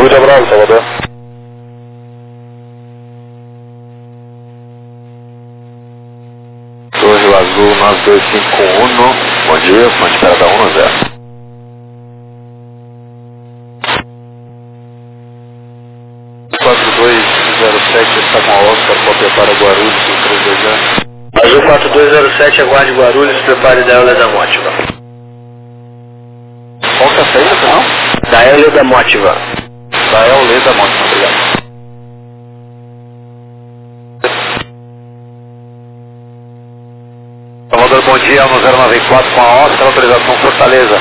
Ilha Bravo, Salvador. Torre Azul 9251, bom dia, comando de espera da 1-0. Está com a Oscar, cópia para Guarulhos, 320. Azul 4207, aguarde Guarulhos, prepare da Euler da Mótiva. Qual que é a saída, não? Da Euler da Mótiva. Da Euler da Mótiva, obrigado. Salvador, bom dia, 1094 com a Oscar, autorização Fortaleza.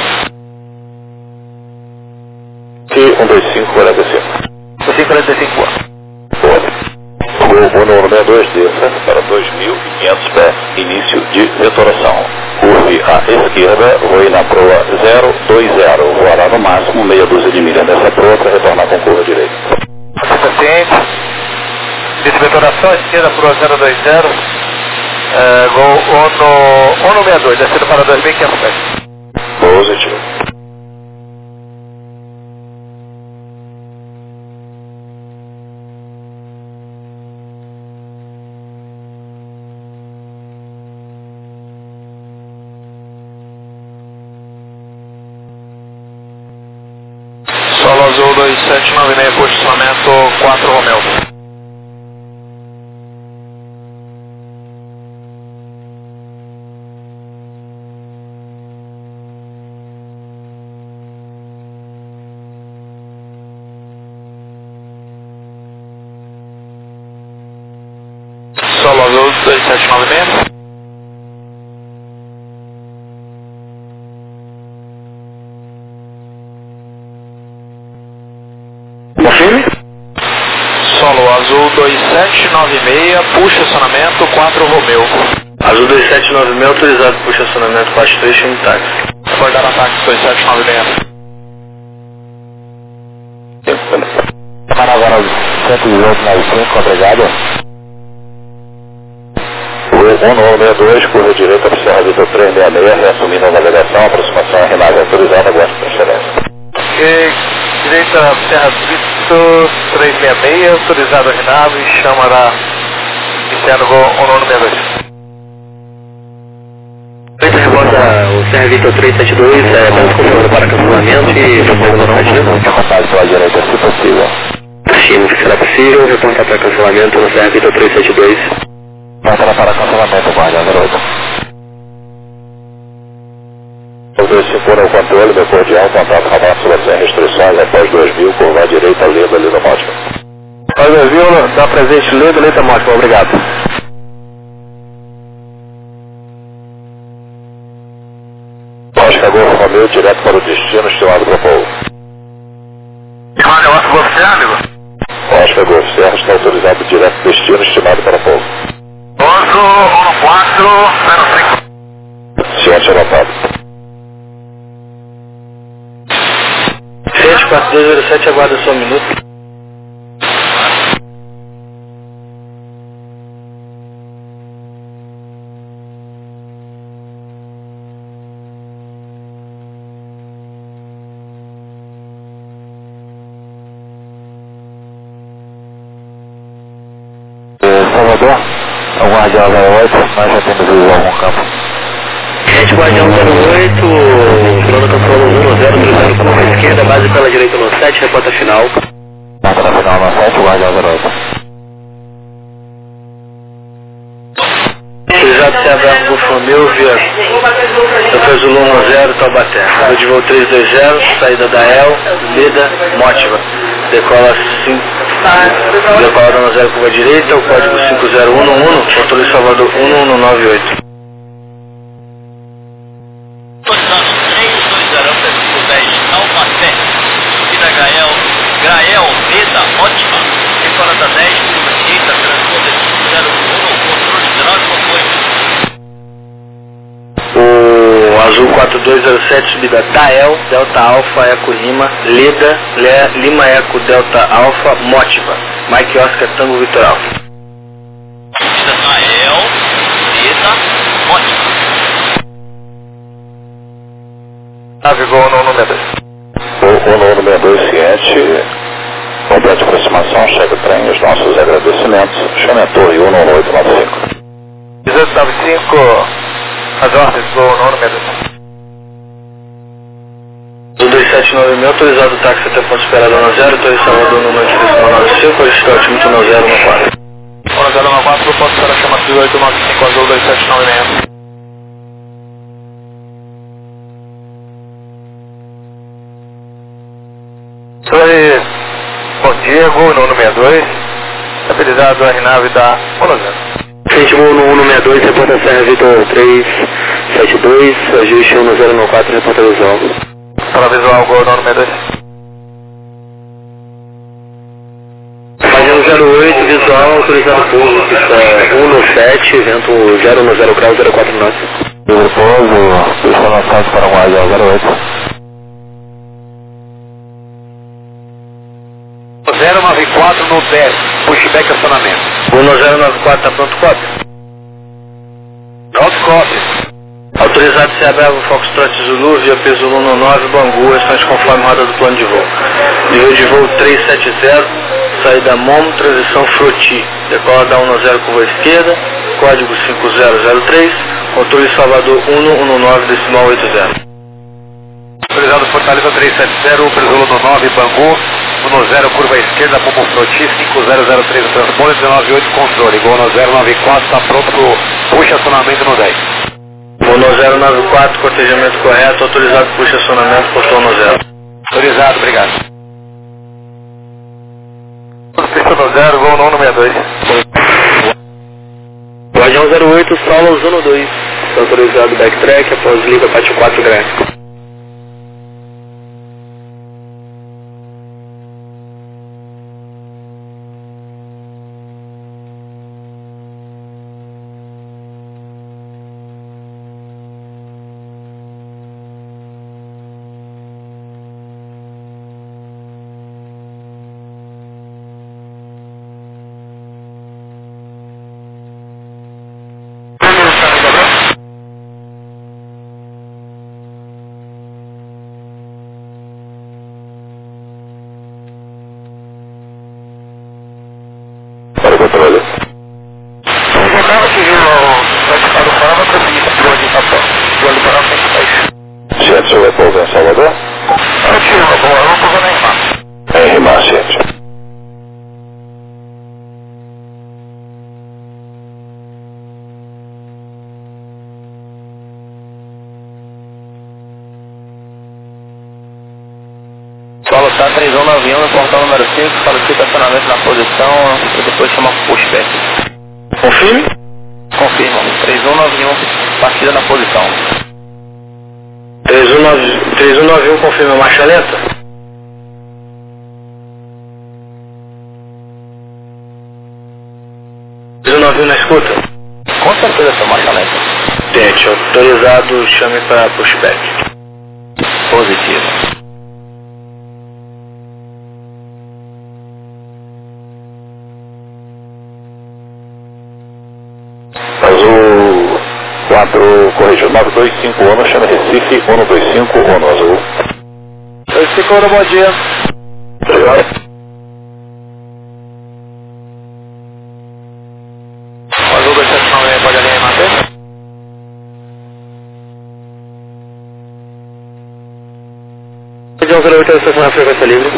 T12545. 545. Voo número 62, desça para 2.500 pés, início de vetoração. Curve à esquerda, voe na proa 020, voará no máximo meia dúzia de milha nessa proa para retornar com curva direita. Paciente, início de vetoração, esquerda proa 020, voo ONO 62, descendo para 2.500 pés. Positivo. Solo Azul 2796, posicionamento 4 Romeu. Solo Azul 2796. Confirme? Solo Azul 2796, puxa acionamento 4 Romeu. Azul 2796, autorizado por estacionamento 43, chame táxi. Acordar ataque 2796. Manavara 11895, obrigado. Voo 1962, curva direita para Serra Vitor 366, reassumindo a navegação, aproximação à renagem autorizada, aguarde por excelência. Ok, direita Serra Vitor 366, autorizado a renave, chamará iniciando voo 1962. O Serra Vitor 372, estamos confirmando para cancelamento e retorno normativo. Reportagem pela direita, se possível. Sim, se será possível, reportar para cancelamento no Serra Vitor 372. Reportar para cancelamento, guarda, 08. Os dois se foram ao controle, meu cordial, contato radar sem restrições, após 2000, curva à direita, Leda Mótima. Após 2000, dá presente Leda Mótima, obrigado. Oscar Golfo Romeu, direto para o destino, estimado para Paulo. Chamado Oscar Golfo Serra, amigo? Oscar Golfo Serra está autorizado direto para o destino, estimado para Paulo. Oso 1405. Ciente anotado. 74207, aguarda só um minuto. Salvador, o Guardião 08, nós já temos o algum campo. Gente, Guardião 08, plano controle 1030, curva à esquerda, base pela direita no 7, reporta final. Reporta final no 7, Guardião 08. Autorizado se abre com o Romeu via Dr. Zulu 10, Taubaté. Voo de voo 320, saída da El, Leda, Mótiva. Decola 5. Decola da 10 curva direita, o código 5011, controle Salvador 1198. Grael, Leda, ótima. Decola da 10, curva direita, transponder 5011, controle 1998. O Azul 4207, subida Tael, Delta Alfa, Eco Lima, Leda, Lima Eco, Delta Alfa, Mótiva. Mike Oscar, Tango Vitor Alfa. Subida Tael, Leda, ótima. Navegou no número 2. O número 62, ciente. Completa aproximação, chega o trem, os nossos agradecimentos. Chame a torre 11895. 1895, as ordens do nono medo. Do 279 autorizado o táxi até ponto esperado na 0, Torre Salvador, número de 95, registro altimetro na 014. 1094, ponto esperar chama 3895, azul 2796. Torre Bom Diego, nono 62, estabilizado R9 da 10. Frente voo no 162, reporta Serra Vitor 372, ajuste 1094, reporta visual. Fala visual, Gol, nono 62. Página 08, visual, autorizado pouso, pista 117, vento 010 grau 049. Pouso, pista lançado Paraguai 08. 094 no 10, pushback acionamento. 1094 está pronto, cópia? Pronto, cópia. Autorizado se Bravo Foxtrot Zulu, via peso 119, Bangu, restante conforme roda do plano de voo. Nível de voo 370, saída MOM, transição Froti. Decola da 10 curva esquerda, código 5003, controle Salvador 119, decimal 80. Autorizado Fortaleza 370, Presulo no 9, Bangu, 10 curva esquerda, Momo Froti, 5003 transponder, 198 controle, Gol no 094, está pronto pro puxa acionamento no 10. Gol no 094, cortejamento correto, autorizado puxa acionamento, portão no 0. Autorizado, obrigado. Pista no 0, Gol no 162. Guardião 08, Solos 12, está autorizado backtrack, após liga parte 4 gráfico. Para o controle. O carro que viu o praticado o Pará, vai conseguir para o de Capão. O de Pará tem que sair. Gente, seu repouso em Salvador? Eu tiro, eu não estou nem lá. Em Rimar, gente. Solo está 3191 no portão número 5, solicita estacionamento na posição e depois chama pushback. Confirme? Confirma, 3191, partida na posição. 3191 confirma marcha lenta? Na escuta? Com certeza, seu marcha lenta. Tente, autorizado, chame para pushback. Positivo. Azul 4, corrigiu, 9251, chama Recife, 1251, Azul. Recife, bom dia. Obrigado. Azul 279, pode alinhar e manter? Região 08, estação na frequência livre.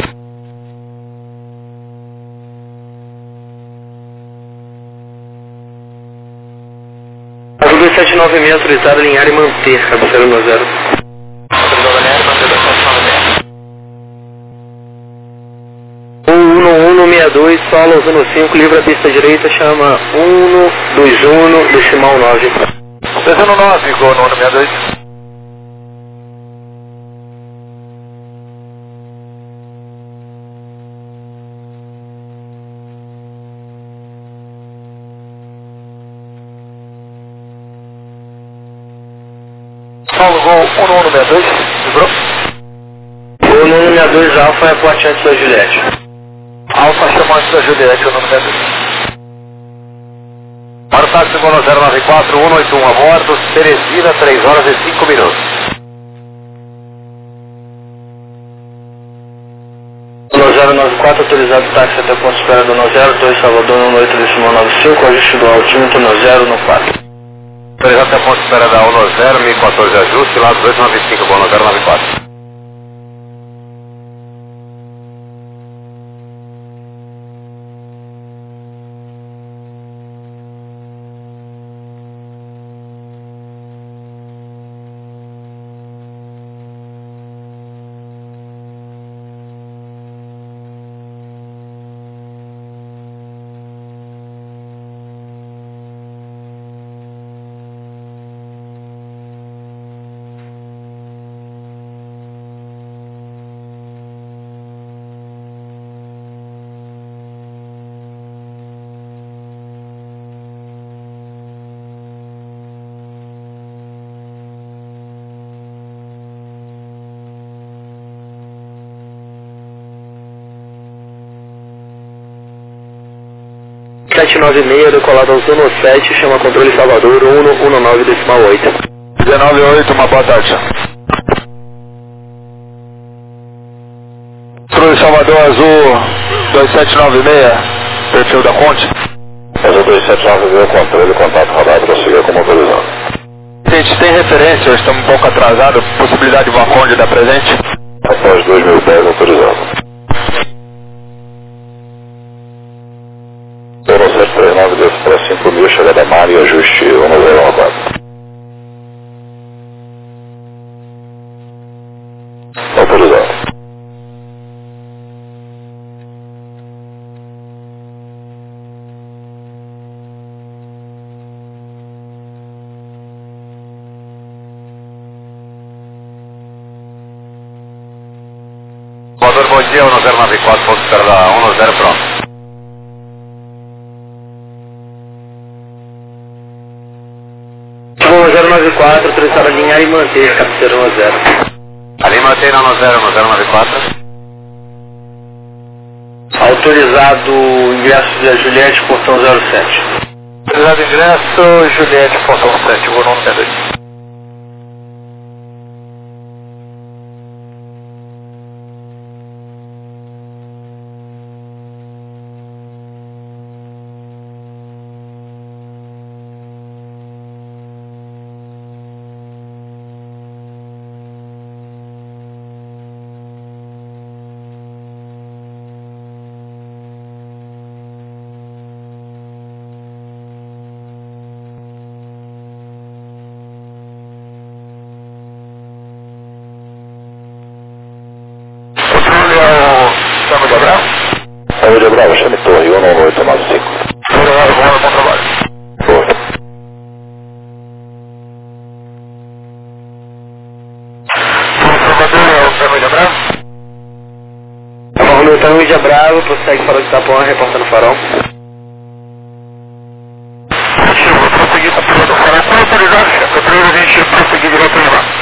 Azul 279, autorizado a alinhar e manter, cabeceira no 0. Autorizado a alinhar e manter 279. 11162, solo 115, livre a pista direita, chama 121, decimal 9. 219, Gol no 162. Paulo, Gol 1162, vibrou? Gol 1162, Alfa é porte antes da Juliette. Alfa chama antes da Juliette, o 1162. Para o táxi Gol 094, 181 a bordo, Teresina, 3 horas e 5 minutos. 094, autorizado táxi até o ponto de espera do 10, 2 Salvador, 18,95, ajuste do altímetro no 0 no 4. Autorizado até o ponto de espera da 10, 1014 ajuste, lá 295, bom 094. Decolado ao Zona 7, chama controle Salvador 119,8. 198, uma boa tarde. Controle Salvador Azul 2796, perfil da ponte. Azul 2796, controle, contato radar, prossiga como autorizado. Gente, tem referência, estamos um pouco atrasados, possibilidade de uma conde dar presente? Após 2000 pés, autorizado. 0739, desce para 5.000, chegada a Mari, ajuste 1014. Autorizado. Salvador, bom dia, 1094, ponto de espera da 10, pronto. Bom, 094, autorizado a alinhar e manter, cabeceira 10. Ali mantém na 1094. Autorizado ingresso de Juliette, portão 07. Autorizado ingresso, Juliette, portão 7, vou não entender. Saúde de Bravo, chame torre 19895. Obrigado, bom trabalho. Boa. Salvador, é o Bravo? Romeu Mídia Bravo, prossegue para o Itapuã, reportando o farol. Vou prosseguir para o piloto do farol. Qual autorizado, chefe? Autorizado a gente prosseguir direto para lá.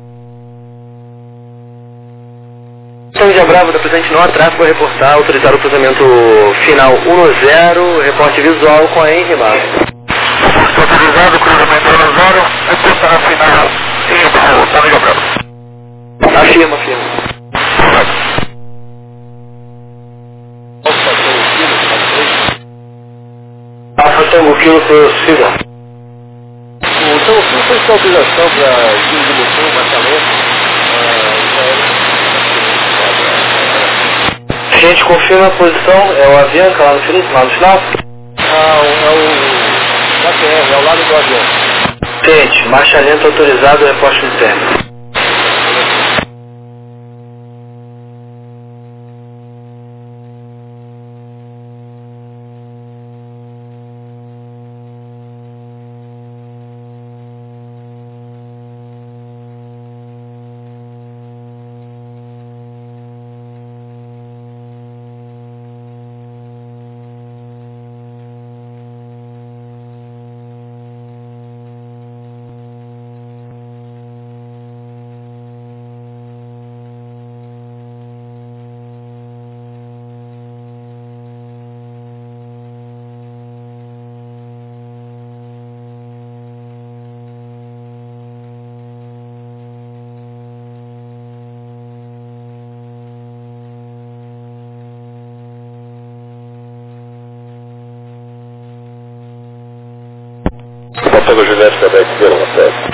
Mídia Bravo, da presente não há tráfego a reportar, autorizar o cruzamento final 10, reporte visual com a Henry Mar. Autorizado, cruzamento 10, reportar a final em Mídia Bravo. Afirma. Tango Kilo Prossiga. O Tango Kilo fez sua autorização para dimensão, baixamento. A gente confirma a posição, é o Avianca lá no final? É o ATR, é o lado do avião. Tente, marcha lenta autorizado, reposte do tempo. Kilo Juliette Quebec, Kilo Montego.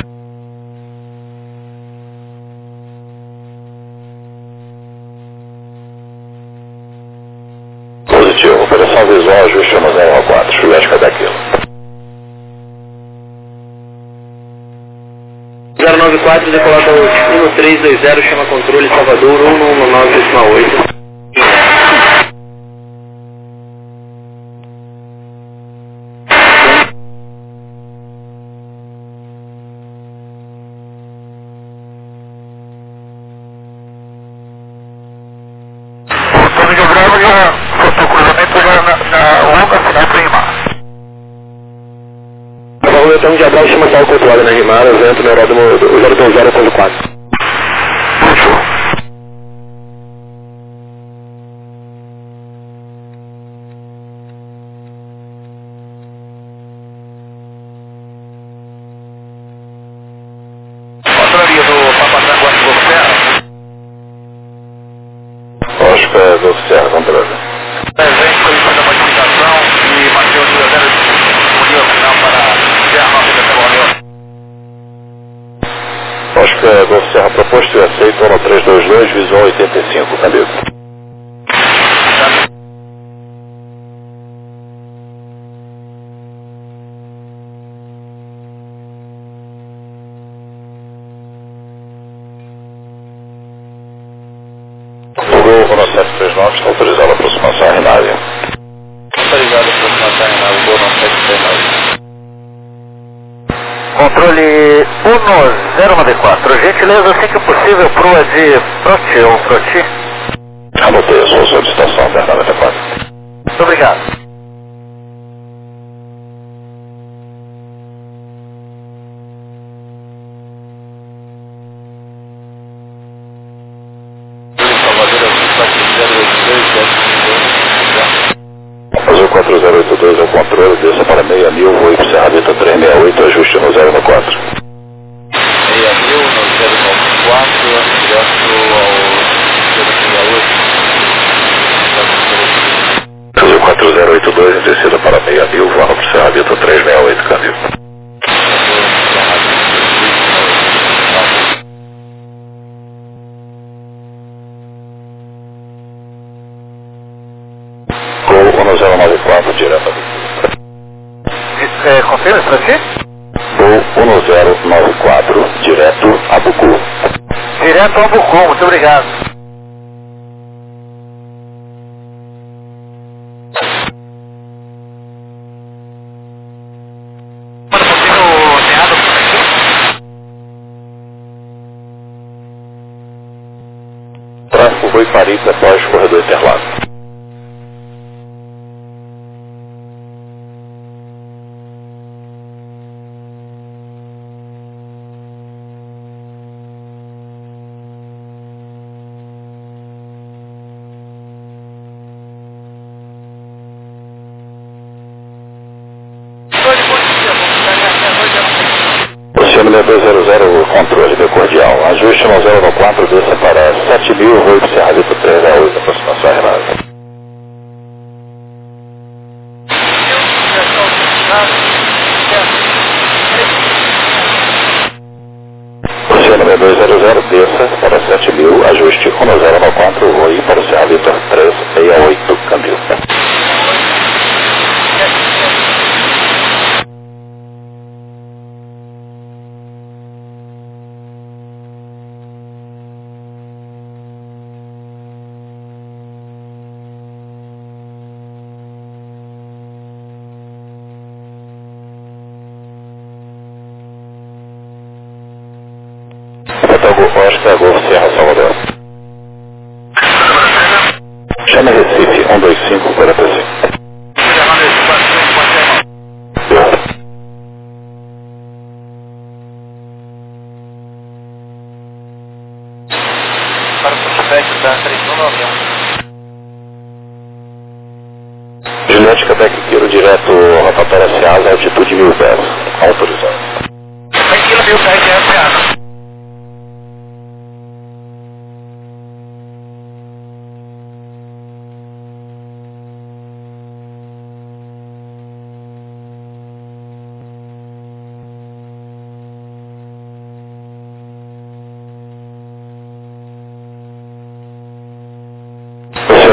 Positivo, operação visual, ajuste no 014, Juliette Quebec, Kilo. 094, decolado ao destino 320, chama controle Salvador 119,8. Antônio de Bravo já soltou o cruzamento já na longa final prima. O então de Abral chama tal controlado na Rimara, vento no aeródromo 020.4. Puxou. Controlaria do Papa Tango Golfo Serra. Oscar Golfo Serra, controle. Presente, solicitando a modificação e manter o nível 0 o nível final para Serra Norte da Caborneu. Oscar Golfo Serra proposto e aceito, no 322, visual 85, câmbio. O Gol 1739 está autorizado a aproximação à Rinária. Autorizado por matar em nave, Gol 9739. Controle 1094. Gentileza, assim que possível, proa de Proti ou Proti. Anotei a sua solicitação, Bernardo 94. Muito obrigado. Azul 4082 é o controle, desça para 6.000, voo para Serra Vita 368, ajuste no 014. 6.000 no 094, direto ao 068. Azul 4082, em descida para 6.000, voando para Serra Vita 368, câmbio. Gol 1094, direto a Confirma, Proti? Gol 1094, direto a Bucu. Direto ao Bucum, muito obrigado. Tráfego Rui Paris após corredor Interlagos. Oceano 200, controle de cordial. Ajuste no 014, desça para 7.000, voo para Serra Vita 368, aproximação à Renata. Oceano 200, desça para 7.000, ajuste 1094, voo para Serra Vita 368, câmbio. Oscar Golfo Serra Salvador. Chama Recife 12545. Para o Prospect da 319. Juliette Quebec Kilo direto rotatória Ceasa, altitude 1000 pés. Autorizado. Aquilo 1000 pés é a Ceasa.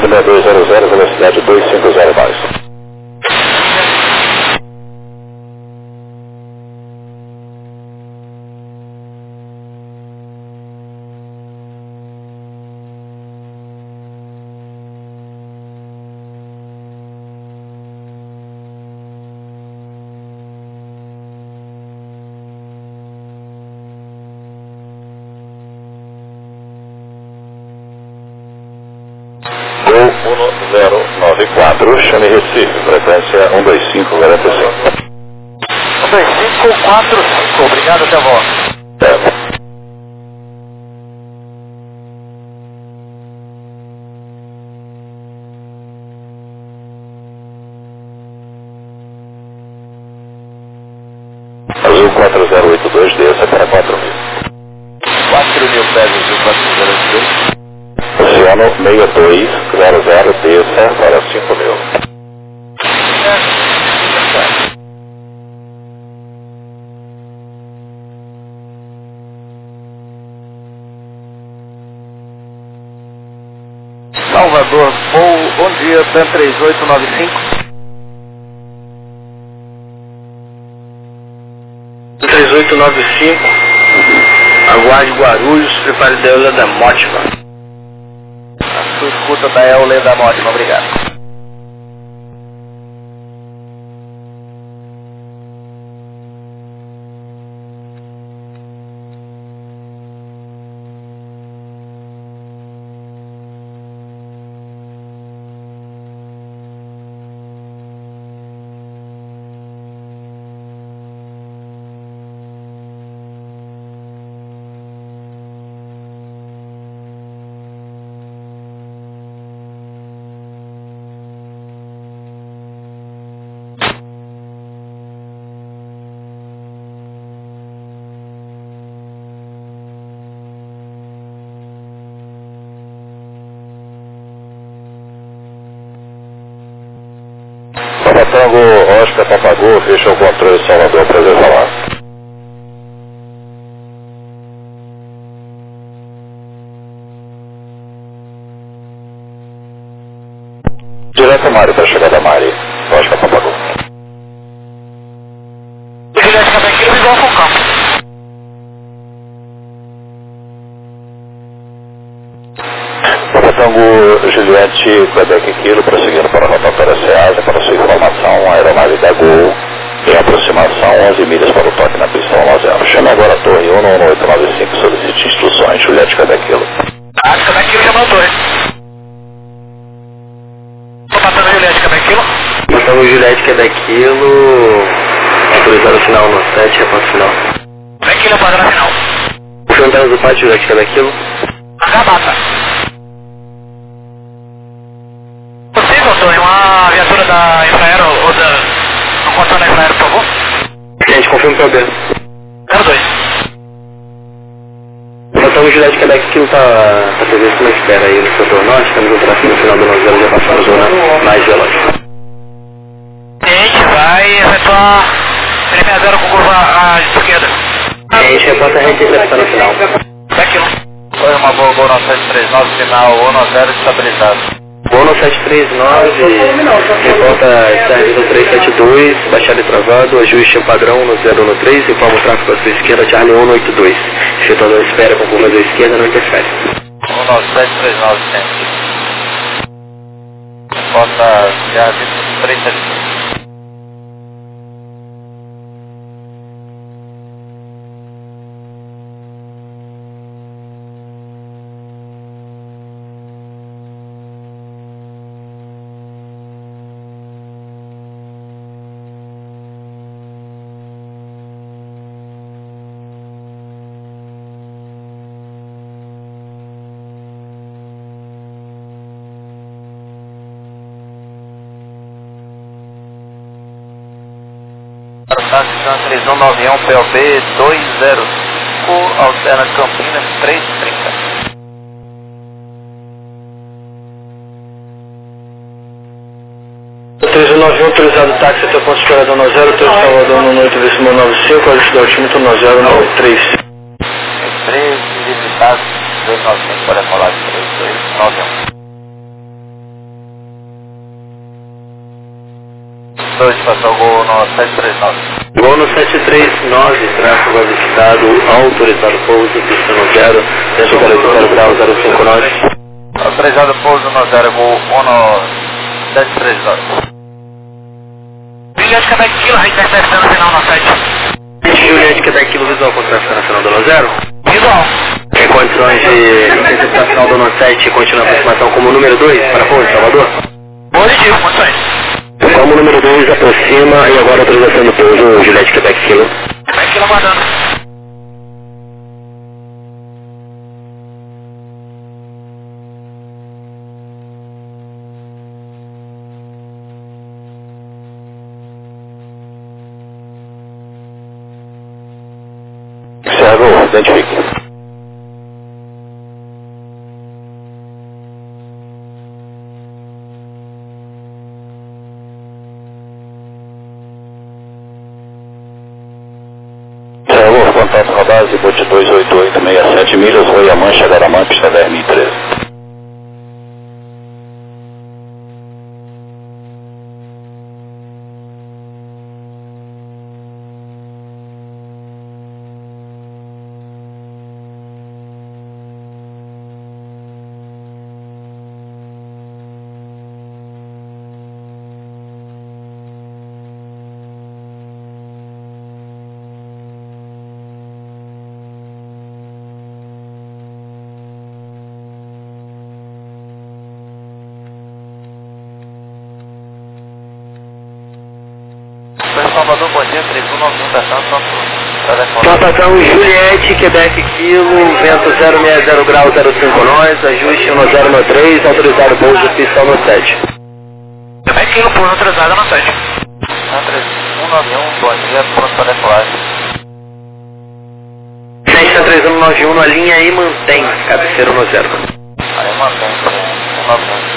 Luciano 6200, velocidade 250 mais. Gol 1094, chame Recife, frequência 12545. 12545, obrigado, até a volta. Azul 4082, desça para 4.000. 4.000 pés, Azul 4082. Oceano 6200, desça para 5.000. Salvador, bom dia, TAM 3895. 3895, aguarde Guarulhos, prepare da Eula da Mótima. A sua escuta da Eula da Mótima, obrigado. Tango, Oscar, Papagô, fecha o controle de Salvador, prazer falar. Direto Mari, para chegar da Mari, Oscar, Papagô. Juliette, cada quilo igual ao Falcão. Tango, Juliette, Quebec Kilo, prosseguindo para a rotatória SEASA, para sua informação, a aeronave da Gol, em aproximação 11 milhas para o toque na pista 10. Chame agora a torre 11895, solicite instruções, Juliette, Quebec Kilo. Ah, Quebec Kilo já mandou, hein? Tô matando Juliette, Quebec Kilo. Matamos Juliette, Quebec Kilo, autorizado final no 7, reporte final. Quebec Kilo, padrão final. Enfrentamos do pátio, Juliette, Quebec Kilo. Agabata. Vocês, doutor, uma viatura da Infraero ou da... Não contou na Infraero, por favor? Gente, confirma o PB. 02. Matamos Juliette, Quebec Kilo, tá previsto uma espera aí no setor norte, temos um tráfego no final do 90, já passou a zona mais veloz. A gente vai efetuar 360 com curva à esquerda. A gente reporta a rede que está no final. Daquilo. Foi uma boa, Gol 9739, final 1-0 estabilizado. Bono 739, reporta serviço 372, baixada e travado, ajuste padrão no 013, informa o tráfego à sua esquerda, Charlie 182. Efetuador espera com curvas à esquerda, não interfere. 19739, sempre. Bota já 372. Estação 3191 POB 205, alterna Campinas 330. O 3191 autorizado táxi até o ponto de esperador no 03 Salvador no 8,95, ajuste do altímetro no 093. 13, livre táxi 295, pode falar de 3291. voo no 739. Voo no 739, tráfego avistado, autorizado pouso, pista no 0, 140 graus 059. Autorizado pouso no 0, voo 739. Juliette Quebec Kilo, reiterção final no 7. Juliette Quebec Kilo, visual com tráfego nacional do 0. Visual. Tem condições de interceptar final do 7 e continuar a aproximação como número 2 para pouso, Salvador? Positivo, condições. Como número 2 aproxima e agora autorização do pouso, Juliette Quebec Kilo. Quebec Kilo aguardando. Observa, identifique. Observa, contato com a base, bote 28867 milhas, Roiamã, Xagarama, pista 10.013. Salvador, bom dia, 3191, Estação Juliette, Quebec Kilo, vento 060 graus 05 nós, ajuste 1093, autorizado pouso, pista no 7. Quebec Kilo, pouso autorizado no 7. 3191, bom dia, pronto para decolagem. 3191 na linha e mantém, cabeceiro no 0. Aí mantém, 191.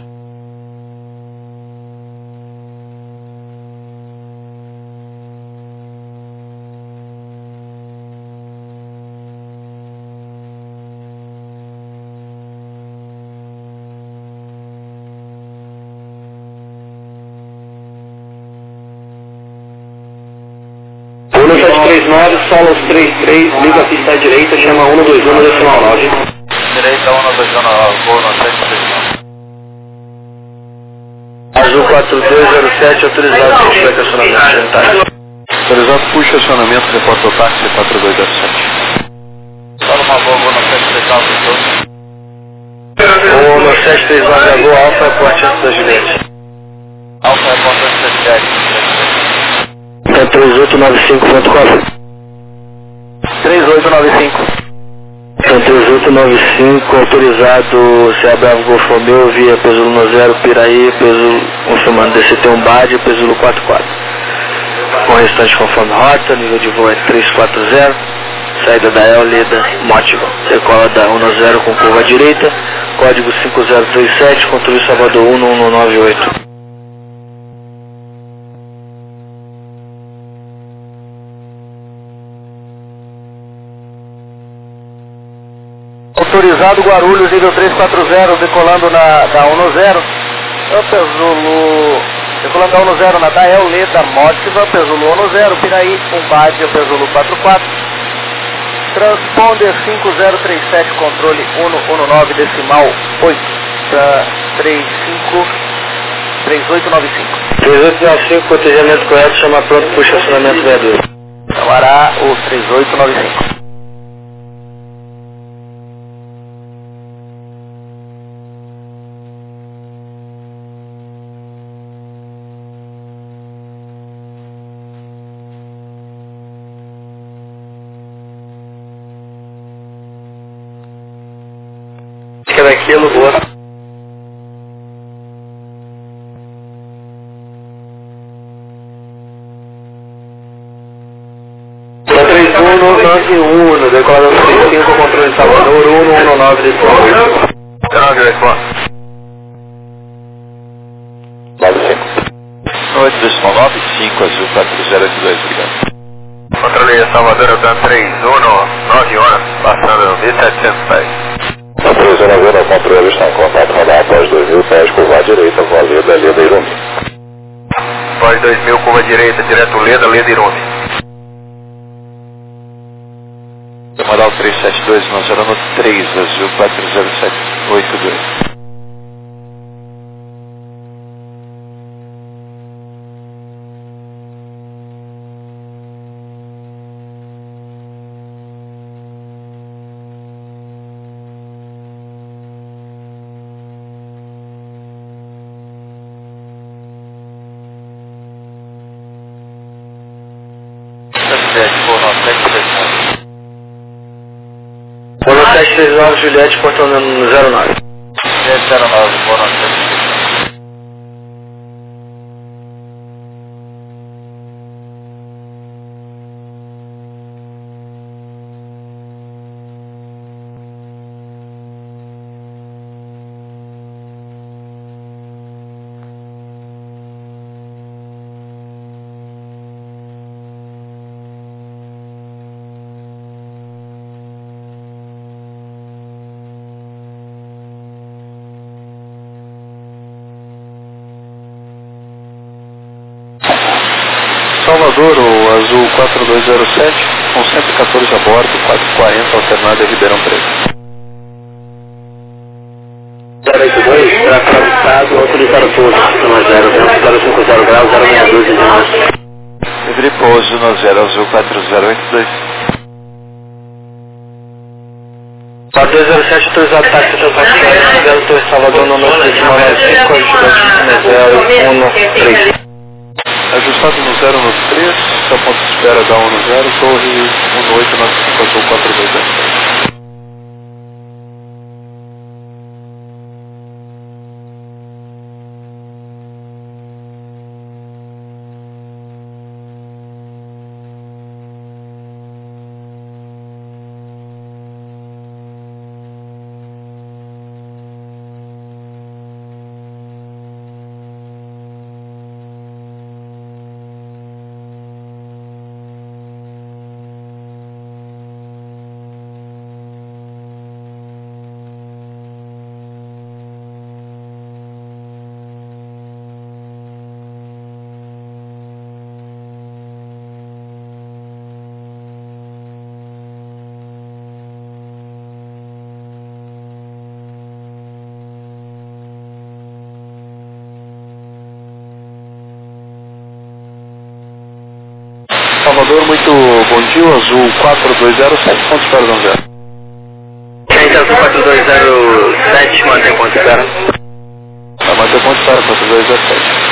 No 739, solo 33, liga a pista à direita, chama 121 decimal 9. Direita 121, voo no 739. Azul 4207, autorizado para estacionamento ocidental. Autorizado por estacionamento, reporta o táxi 4207. Só uma boa, voo no 739, Ou no 739, Azul Alfa, porte antes da Juliette. Alfa é ponto 77. 3895.4. 3895. 3895, autorizado CA Bravo Golf Romeo, via Peso 10, Piraí, Peso confirmando DCT BAD, Peso 44. Com o restante conforme rota, nível de voo é 340, saída da El, Leda, Mótiva, decola da 10 com curva à direita, código 5037, controle Salvador 11198. Autorizado Guarulhos, nível 340, decolando da 10. Pesulo, decolando da 10 na Dael, Leda, Mótiva, Pesulo 10, Piraí, Umbade, Pesulo 44. Transponder 5037, controle 119, decimal 8, 3895. 3895, cotejamento correto, chama pronto para o estacionamento 62. Chamará o 3895. Daquilo, boa. Só 3191, decola 35, controle de Salvador, 119 decimal 8 decimal 95, azul 4082, obrigado. Controle Salvador, eu dando 3191, passando 1700 pés. A 390, o controle está em contato radar após 2000 pés, curva à direita, Valeda, Leda e Irumi. Após decolagem 2000, curva direita, direto Leda Irune. Modal 372, nós era no 3, Azul 40782. Bono 739 Juliette, portão 09. 709, boa noite. Salvador, o Azul 4207, com 114 a bordo, 440 alternada em Ribeirão Preto. 082, tráfego avistado, autorizado pouso, 050 graus, 062 de nós. Livre pouso no 0 Azul 4082. 4207, autorizado táxi transacional, 0 Torre Salvador, no nosso decimal 95, ajudante 013. Ajustado no 0 no 3, até o ponto de espera da 1 no 0, torre 1895 Azul 4207. Salvador, muito bom dia, o Azul 4207, ponto de espera do 0. Gente, Azul 4207, mantém ponto de espera. Vai manter ponto de espera, 4207.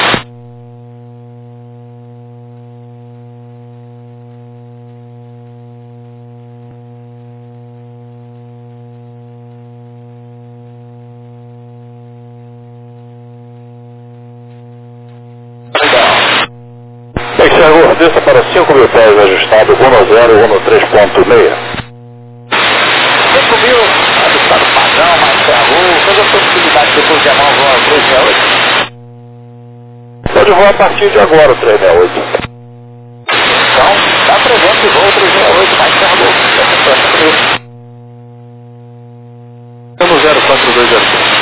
Desça para 5.000 pés ajustado, 1 0, 1 3.6. 5.000, ajustado padrão, mais ferrou, qual a possibilidade depois de amar voar 368? Pode voar a partir de agora, 368. Então, está presente, voo 368, mais ferrou. No 04207.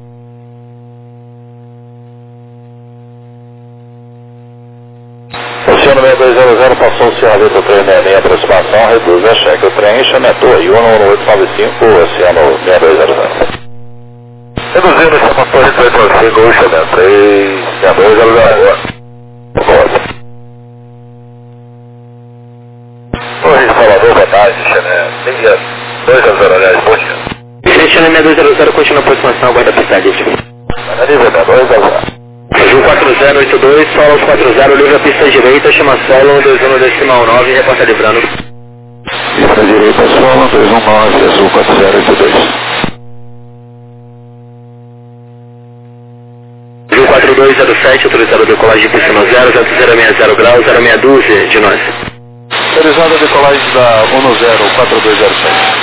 Oceano 6200 passou o Sierra Letra 366, aproximação, reduz a cheque. O trem enxametou aí, 11895, Oceano 6200. Reduzindo esse motor de 385, o enxamento 36200. Torre Salvador, boa tarde, enxamento. Liga 200, bom dia. Enxamento 6200, continua a aproximação, aguarda a pista livre. Analisa 200. Azul 4082, solo 40, livre a pista direita, chama solo 21.9, reporta livrando. Pista direita, solo 219, Azul 4082. Azul 4207, autorizado decolagem pista no 0, 060 graus, 062 de nós. Autorizada a decolagem da 10 4207.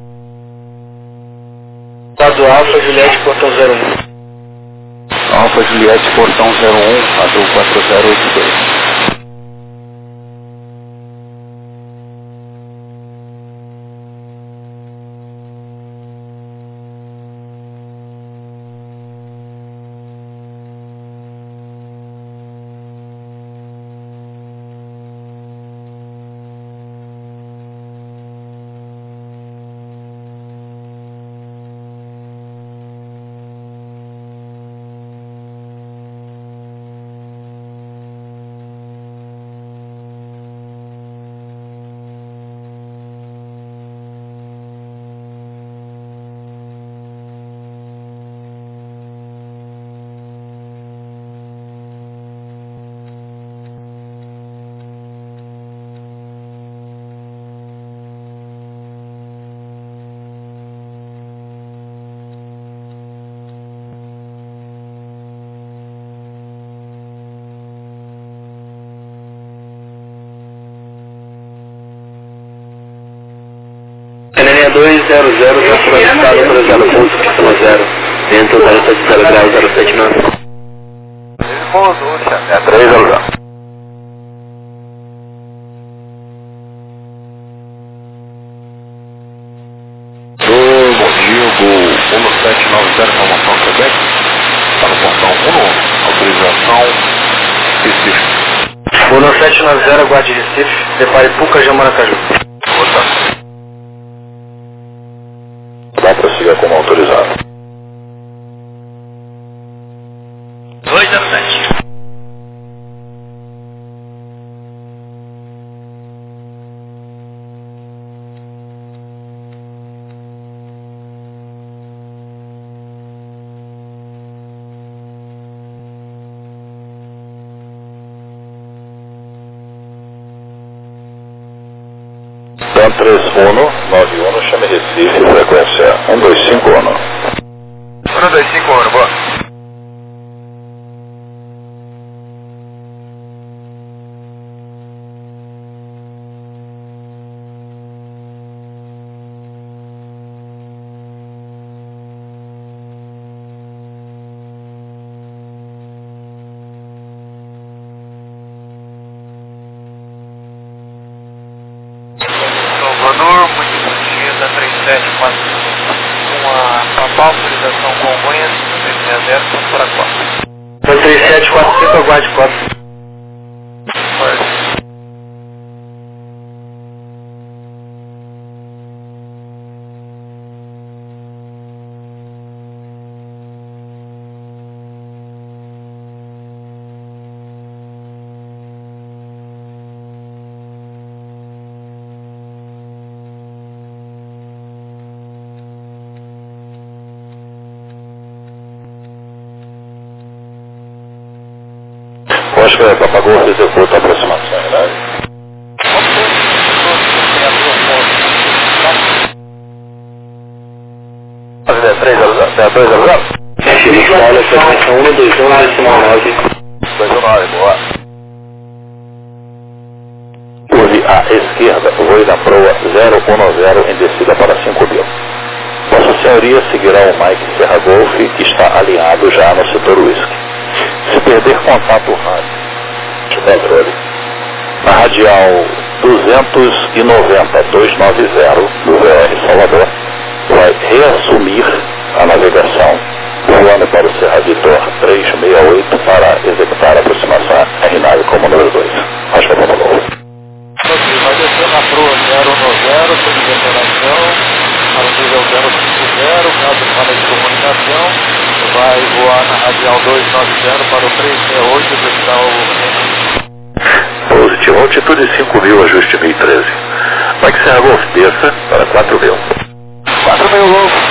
Estado Alfa, Juliette, portão 01. Alfa Juliette, portão 01, Azul 4082. 6200, solicitado para 0 ponto, questão 0. Vento 070 graus 079. É 300. Bom dia, Gol 1790, formação Quebec, para o portão 1, autorização Recife. 1790, guarde Recife, depare Puca de Maracaju. Dá para seguir como autorizado. 207. Dan 3191, chame Recife, frequência 1251. 1251, boa. Salvador, muito bom dia, da 3745, com a autorização Congonhas, 360, para 4. 3745, aguarde 4. Acho que apagou o executo a aproximação, né? 200. Feliz Paulo, frequência 121,9. 219, boa. Curve à esquerda, voo da proa 010 em descida para 5.000. Vossa Senhoria seguirá o Mike Serra Golf, que está alinhado já no setor Whisky. Se perder contato rádio de controle, na radial 290-290 do VR Salvador, vai reassumir a navegação, voando para o Serra Vitor 368 para executar a aproximação RNAV como número 2. Acho que é como novo. Vai descer na proa 090, sem detonação, para o nível 050, caso falha de comunicação, vai voar na radial 290 para o 368 e executar o... Positivo, altitude 5.000, ajuste 1013. Mike Serra Golf, desça para 4.000. 4.000 louco.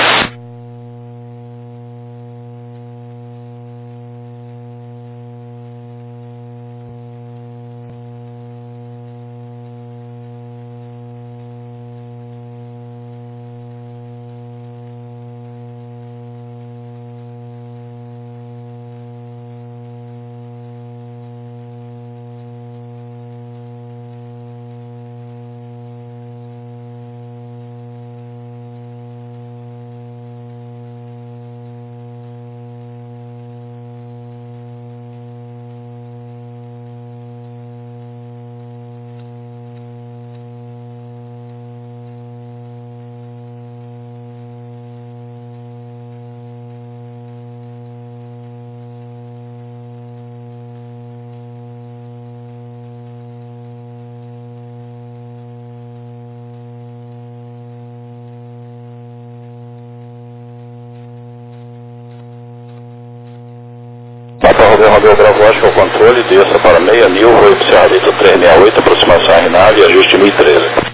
Romeu Bravo, acho que é o controle, desça para 6.000, voo para Serra Vitor 368, aproximação RNAV e ajuste 1013.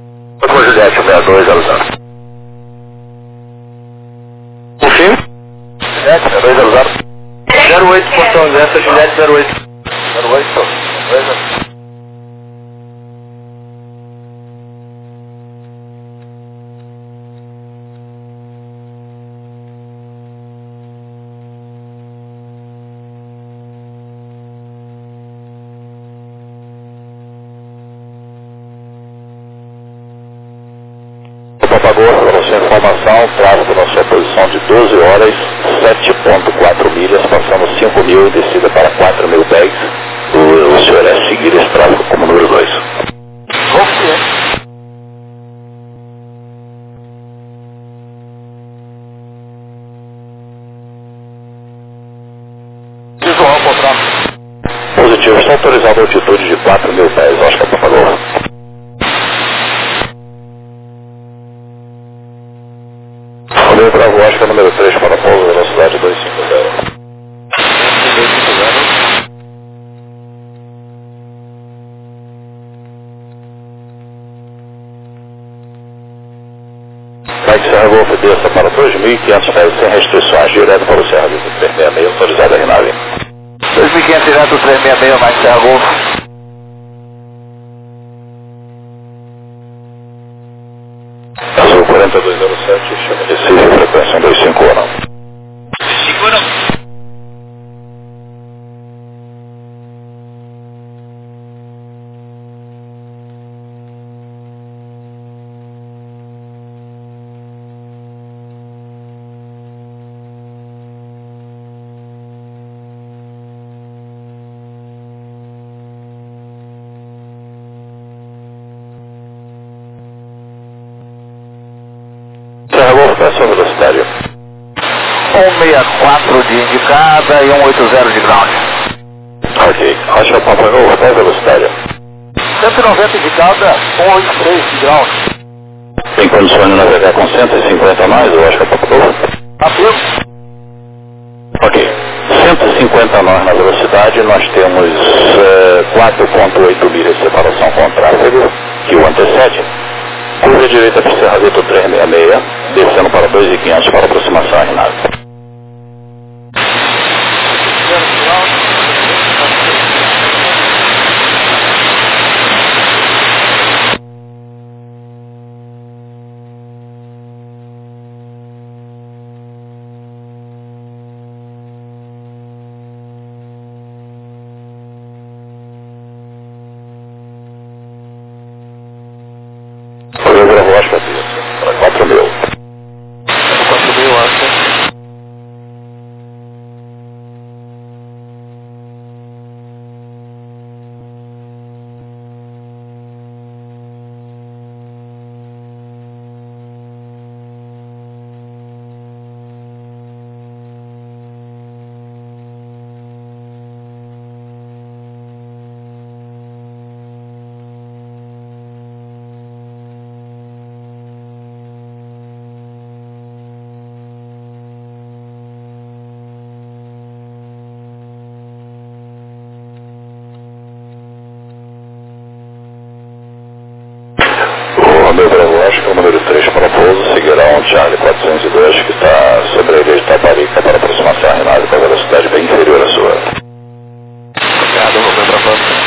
Juliette 62, Alexandre. Confirme. Juliette, 0200. 08, Portão André, Juliette 08. 08, beleza? Propagou pela sua informação, tráfego na sua posição de 12 horas, 7.4 milhas, passando 5.000 e descida para 4.000 pés. O senhor é seguir esse tráfego como número 2. Visual contrato. Positivo, está autorizado a altitude de 4.000 pés, Oscar Propagou. Romeu Bravo Oscar número 3 para pouso, velocidade 250. Mike Serra Golf desça para 2.500 pés sem restrições, direto para o Serra Golf 366, autorizado a RNAV. 2.500 direto 366, Mike Serra Golf. Azul 4207, chama de Recife, frequência 125 ou não. 25 ou não. Serra Golf, qual é a sua velocidade? 164 de indicada e 180 de ground. Ok. Oscar Propagou, qual é a velocidade? 190 indicada, 183 de ground. Tem condições de navegar com 150 a mais, o Oscar Propagou? Afirmo. Ok. 150 a nós na velocidade, nós temos 4.8 milhas de separação com o tráfego, que o antecede. Curva direita para o Serra Vitor 366, descendo para 2.500 para aproximação à RNAV. Eu gravo Oscar para 4.000. 4.000, Oscar. Romeu Bravo Oscar, número 3 para pouso, seguirá um Charlie 402 que está sobre a ilha de Taparica para aproximação à RNAV com a velocidade bem inferior à sua. Obrigado, Romeu Bravo Oscar.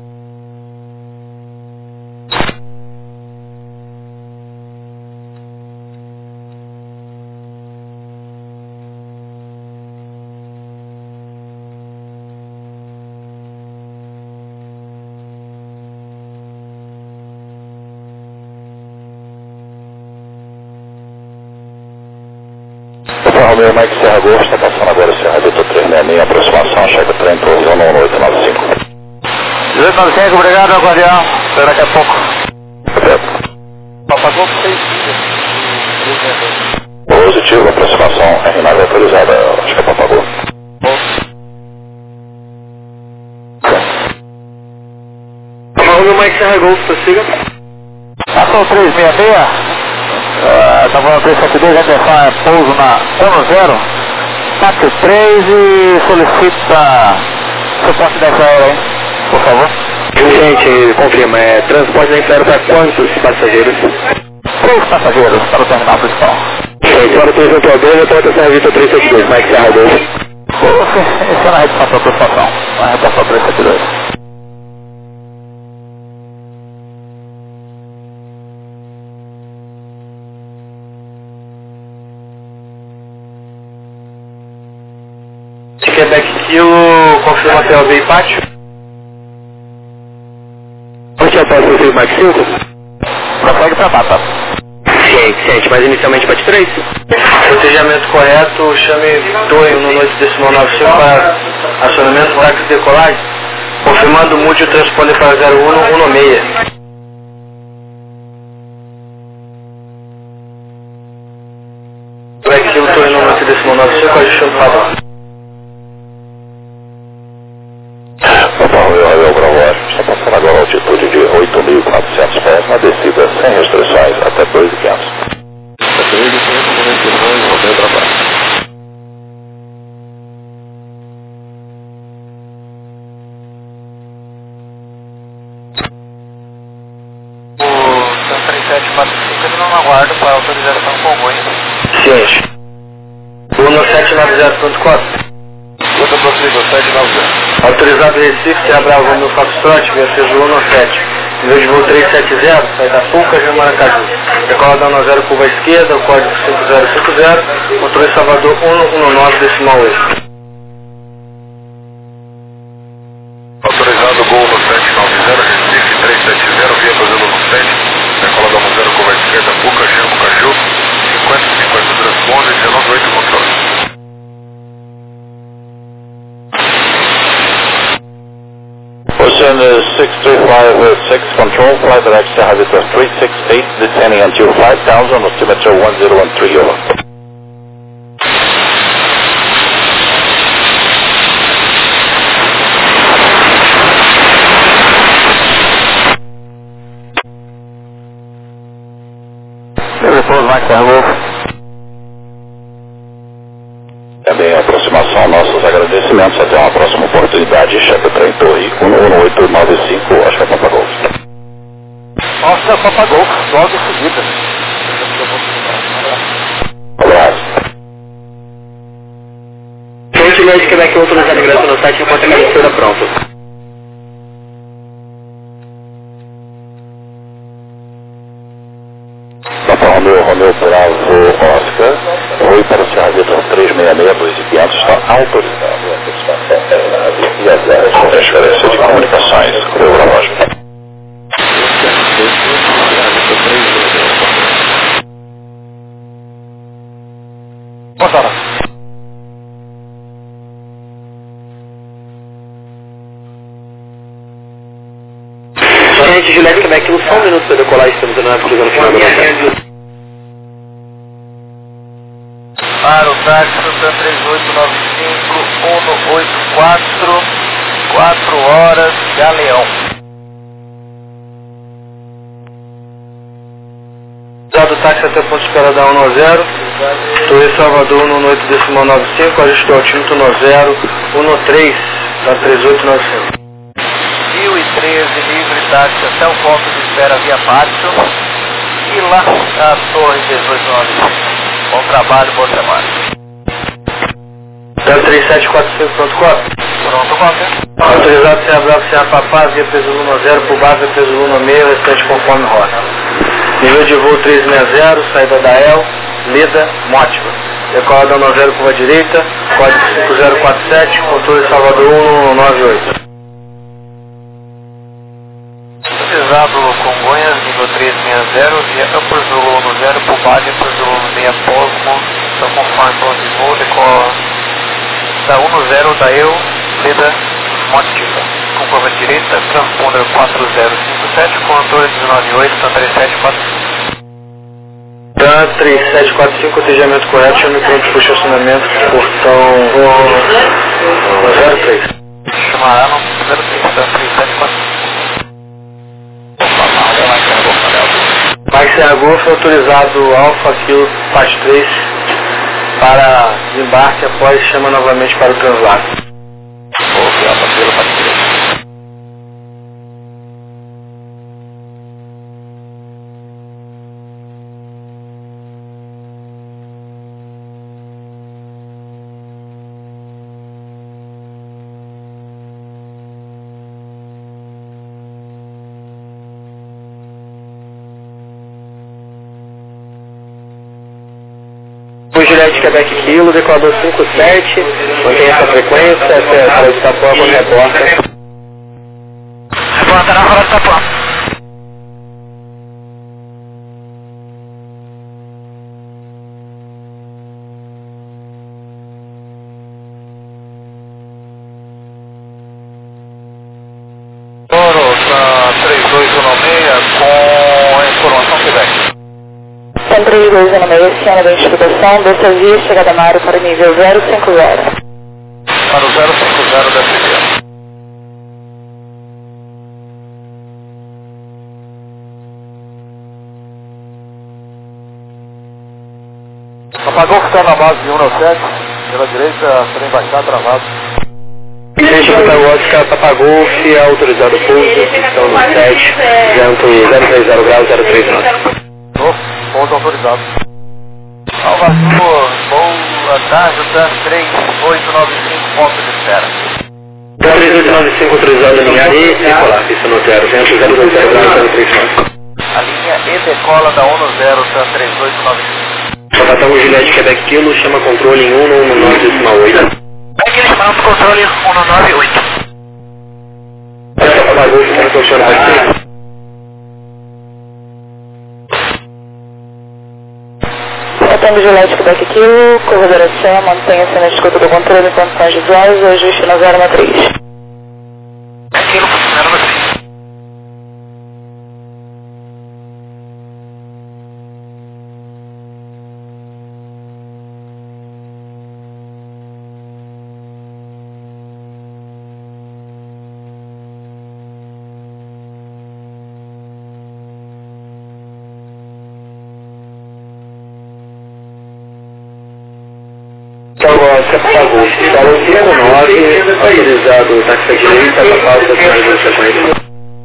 Romeu Mike Serra Golf, está passando agora o Serra Vitor 366, aproximação, chega trem torre 11895. 1895, obrigado, acordeão. Até daqui a pouco. Propagou 6 milhas. Positivo, aproximação, RNAV autorizada, acho que propagou. Romeu Mike Serra Golf, prossiga. Ação 366. Tá falando 372, atenção, é pouso na 10, táxi 3 e solicita suporte da infraero aí, por favor. Gente, confirma, transporte da infraero para quantos passageiros? 3 passageiros para o terminal principal. Fora 382, eu estou atenção Vitor 372, Mike Serra 2. Esse é na rede passou por estação, na rede passou 372. Quebec Kilo, confirma TLB e pátio. Onde é o passo do Mike 5? Consegue pra pata. Ciente, mas inicialmente pode 3. Protejamento correto, chame Torre no noite decimal 95 para acionamento táxi decolagem. Confirmando mude o transponder para 0116. Quebec Kilo, Torre no noite decimal 95, ajustando o padrão. Rafael Bravo, está passando agora a altitude de 8.400 pés na descida sem restrições até 2.500. Até 2.500, rodei para baixo. O Sun 3745 ele não aguarda para autorização Congonhas. Ciente. 1790.4. Outra prossiga, 790. Autorizado Recife, Serra Brava, Romeu Foxtrot, via Cesul 17. Nível de voo 370, saída Puca, Rio Maracaju. Decola da 10 curva à esquerda, o código 5050, controle Salvador 119 decimal 8. Autorizado Gol no 790, Recife 370, via Brasil no 7. Decola da 10 curva à esquerda, Puca, Rio Maracaju. 5050 transponder, 198 controle. Ocean 635 control, flight direction Serra Vitor 368, descending until 5000, altimeter 1013 over. Depois Mike Serra Wolf. Também a aproximação, nossos agradecimentos. Até uma próxima oportunidade. Chefe Trem Torre 11895, Oscar Papa Golf. Oscar Papa Golf, logo em seguida. Abraço. Frente Norte Quebec, autorizado ingresso no site enquanto a medicina pronto. Romeu Bravo Oscar, Oi para o Serra Vitor 366, 2500, está autorizado a satisfação aeronave e as áreas de transferência de comunicações. Romeu Bravo Oscar. Moçada. Gente, Juliette Quebec, só um minuto para decolar, estamos na cruzando o final da noite. Para o táxi do Sun 3895, 184, 4 horas, Galeão. Dado o táxi até o ponto de espera da 110, Torre Salvador 118 decimal 95, ajuste o altímetro 1013, da 3895. 1013, livre táxi até o ponto de espera via pátio. E lá a Torre 1895. Bom trabalho, boa semana. 3745.4. Pronto, qualquer. Autorizado Serra Brava, Serra Papá, via peso 10, por base, via peso 16, restante conforme rota. Nível de voo 360, saída da El, Lida, Mótiva. Decola da 10 curva direita, código 5047, controle Salvador 198. Autorizado Congonhas, nível 360, via Upper Zulu 10, por base, Upper Zulu 6 Posmo, então conforme plano de voo, decola da 10 da Eu, Lida, Mótiva. Com curva direita, transponder 4057, controle 198, TAN 3745. TAN 3745, cotejamento correto, chame pronto para o estacionamento, portão 03. Chamará no 03, TAN 3745. Mike Serra Golf, autorizado Alfa Kilo Parte 3 para desembarque após chama novamente para o translado. Alfa Kilo Parte 3. Juliette, Quebec Kilo, decolador 57, mantém essa frequência, até a fora de Itapuã, quando reporta. Reporta na fora de Itapuã. Toro, tá 3216 com informação Quebec. São 3216, sistema de identificação, dessa via, chegada Mário para nível 050. Para o 050 da FBA. Apagou o que está na base de 197, pela direita, será embaixado, travado. Gente, Patagótica, Papagolf, autorizado o pouso, estão no 7, vento 030 graus 039. Pouso autorizado. Alva Azul, boa tarde, TAN 3895, ponto de espera. 3895 autorizado a linha E, decolar, pista no 0, vento 020 graus 039. A linha E decola da 10, TAN 3895. Capitão Juliette, Quebec Kilo, chama controle em 119,8. Aqui eles chamam controle 198. Essa Papagolf, como funciona aqui? Atendo Juliette, Quebec Kilo, corredor acima, mantenha-se na escuta do controle em condições visuais, ajuste na 063. Aquilo funciona assim. Papagolf, salão 59, autorizado o táxi à direita, da pausa atrás da sequência.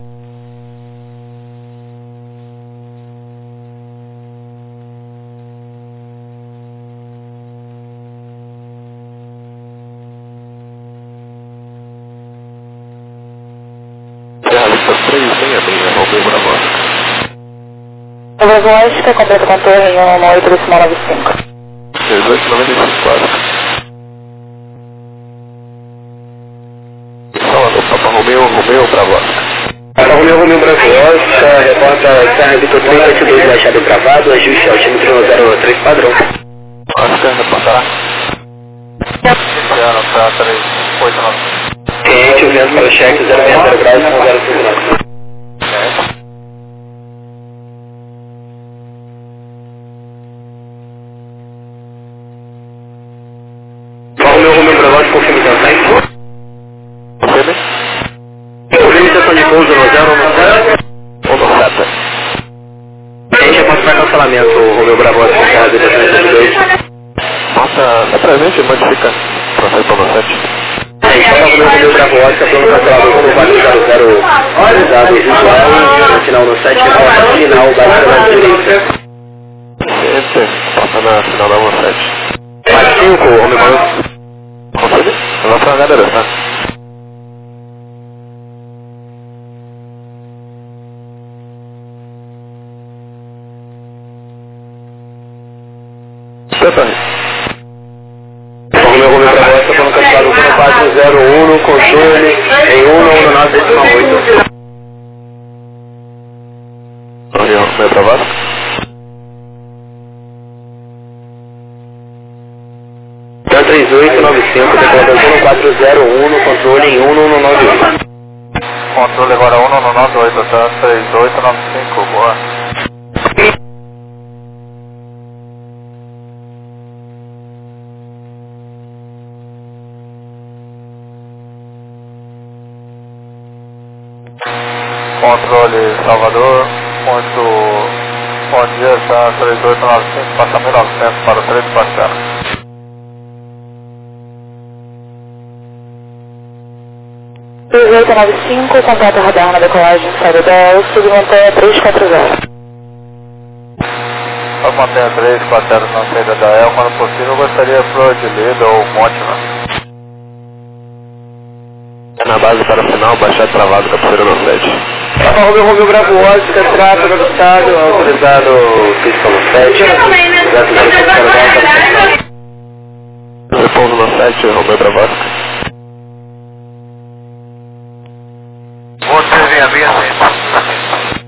Alva Lógica, completa contorno em 118,95. 1895. Romeu Bravosca. Romeu Bravosca, reporta Serra Vitor 382, baixado e travado, ajuste altímetro 03 padrão. Oscar, reportará. Esse ano tá 389. Quente, o vento para o cheque 060 graus com 059. Romeu Bravosca, confirma o tempo. Organização de pouso no 017 ou no 7. A gente passa para cancelamento, o Romeu Bravosca, com Serra Vitor 382. Nossa, presente modifica para sair para o 7. A gente está fazendo o Romeu Bravosca, plano cancelado como vale 00 autorizado visual, final no 7, final baixo na direita. Passa na final da 17. Mais 5, Romeu Bravosca. Consegue? Eu vou falar galera, tá? Romeu Bravosca, plano cancelado como base 01 no controle em 119,8. Romeu Bravosca. TAN 3895, decolador 1401 no controle em 119,8. Controle agora 198, TAN 3895, boa. Controle Salvador, bom dia, está 3895, passa 1900 para o 3 de Bastela. Completa radar na decolagem saída da EL, submontanha 340. Pode manter a 340 na saída da EL, quando possível, eu gostaria de Flor de Leda ou Mótima. Na base para final, baixar travado, cabeceira no 7. Romeu Bravosca, trata do estado, autorizado pista no 7. Repouso 7, Romeu Bravasco. Você vem a via sempre.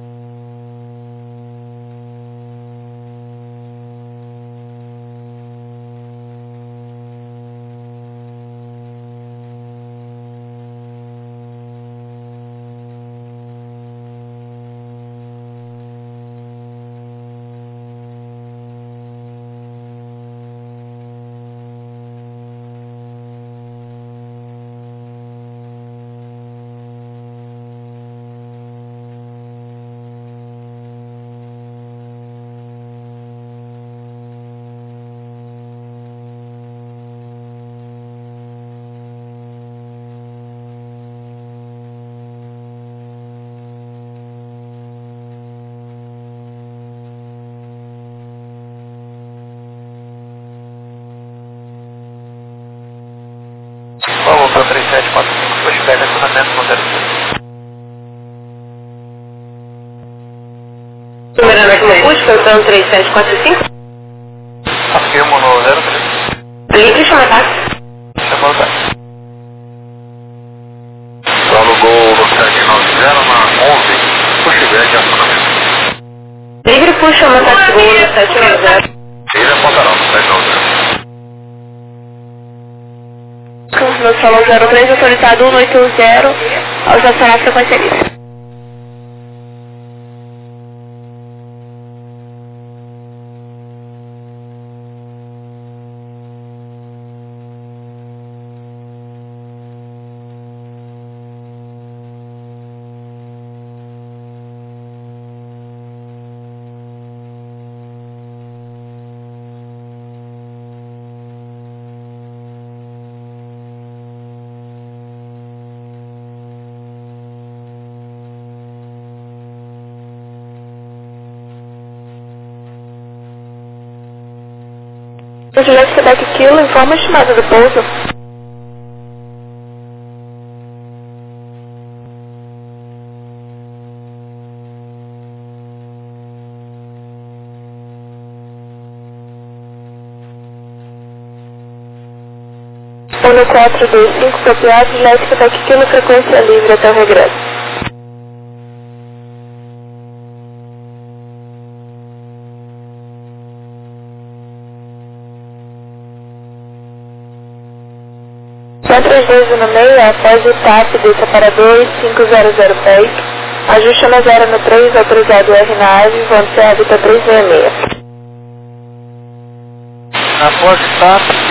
Vamos para 3745, pushback, acionamento no 06. Número no push, portão 3745. Afirmo no 03. Livre, chama táxi. Chamou o táxi. Solo Gol no 790 na 11, pushback, acionamento. Livre, push, chama táxi Gol no 790. Tira Pontarão no 790. No salão 03, autorizado 180, ao estacionar a frequência livre. Juliette Quebec Kilo, informa a estimada do pouso. Ono 425, copiado, Juliette Quebec Kilo, frequência livre até o regresso. Só 32 no meio, após o TAP do separador 500 Bike, ajuste na 0 no 3, autorizado R na AVE, vão ser hábito 366. Após o TAP,